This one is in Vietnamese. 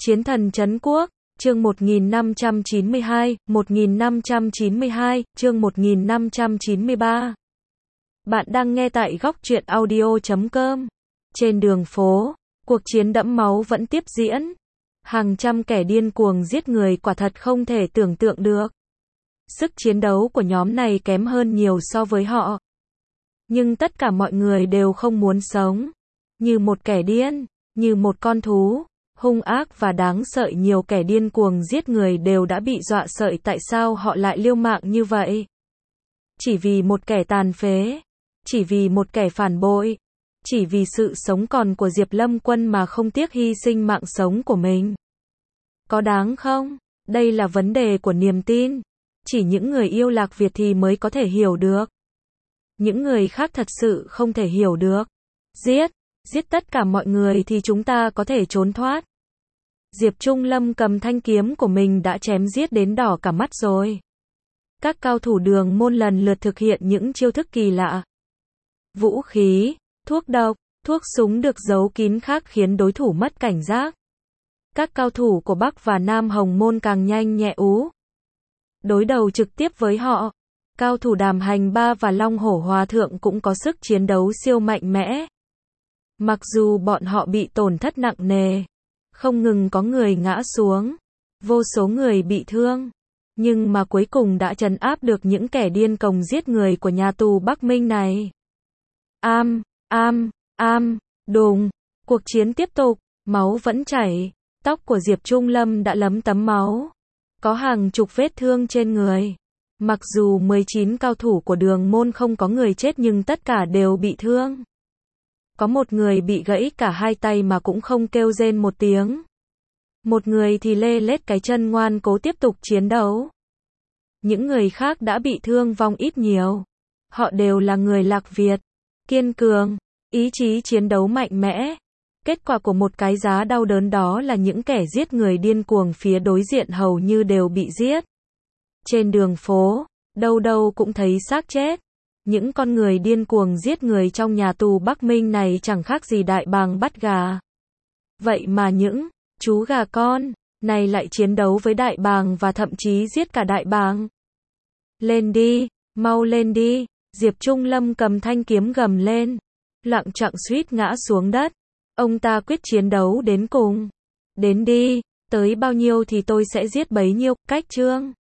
Chiến thần trấn quốc, chương 1592, chương 1593. Bạn đang nghe tại góc truyện audio.com. Trên đường phố, cuộc chiến đẫm máu vẫn tiếp diễn. Hàng trăm kẻ điên cuồng giết người quả thật không thể tưởng tượng được. Sức chiến đấu của nhóm này kém hơn nhiều so với họ. Nhưng tất cả mọi người đều không muốn sống. Như một kẻ điên, như một con thú. Hung ác và đáng sợ, nhiều kẻ điên cuồng giết người đều đã bị dọa sợ tại sao họ lại liều mạng như vậy. Chỉ vì một kẻ tàn phế, chỉ vì một kẻ phản bội, chỉ vì sự sống còn của Diệp Lâm Quân mà không tiếc hy sinh mạng sống của mình. Có đáng không? Đây là vấn đề của niềm tin. Chỉ những người yêu Lạc Việt thì mới có thể hiểu được. Những người khác thật sự không thể hiểu được. Giết tất cả mọi người thì chúng ta có thể trốn thoát. Diệp Trung Lâm cầm thanh kiếm của mình đã chém giết đến đỏ cả mắt rồi. Các cao thủ Đường Môn lần lượt thực hiện những chiêu thức kỳ lạ. Vũ khí, thuốc độc, thuốc súng được giấu kín khác khiến đối thủ mất cảnh giác. Các cao thủ của Bắc và Nam Hồng Môn càng nhanh nhẹ ú. Đối đầu trực tiếp với họ, cao thủ Đàm Hành Ba và Long Hổ Hòa Thượng cũng có sức chiến đấu siêu mạnh mẽ. Mặc dù bọn họ bị tổn thất nặng nề, không ngừng có người ngã xuống, vô số người bị thương, nhưng mà cuối cùng đã trấn áp được những kẻ điên cuồng giết người của nhà tù Bắc Minh này. Đùng, cuộc chiến tiếp tục, máu vẫn chảy, tóc của Diệp Trung Lâm đã lấm tấm máu, có hàng chục vết thương trên người. Mặc dù 19 cao thủ của Đường Môn không có người chết nhưng tất cả đều bị thương. Có một người bị gãy cả hai tay mà cũng không kêu rên một tiếng. Một người thì lê lết cái chân ngoan cố tiếp tục chiến đấu. Những người khác đã bị thương vong ít nhiều. Họ đều là người Lạc Việt, kiên cường, ý chí chiến đấu mạnh mẽ. Kết quả của một cái giá đau đớn đó là những kẻ giết người điên cuồng phía đối diện hầu như đều bị giết. Trên đường phố, đâu đâu cũng thấy xác chết. Những con người điên cuồng giết người trong nhà tù Bắc Minh này chẳng khác gì đại bàng bắt gà. Vậy mà những chú gà con này lại chiến đấu với đại bàng và thậm chí giết cả đại bàng. Lên đi, mau lên đi, Diệp Trung Lâm cầm thanh kiếm gầm lên. Loạng choạng suýt ngã xuống đất. Ông ta quyết chiến đấu đến cùng. Đến đi, tới bao nhiêu thì tôi sẽ giết bấy nhiêu. Cách chương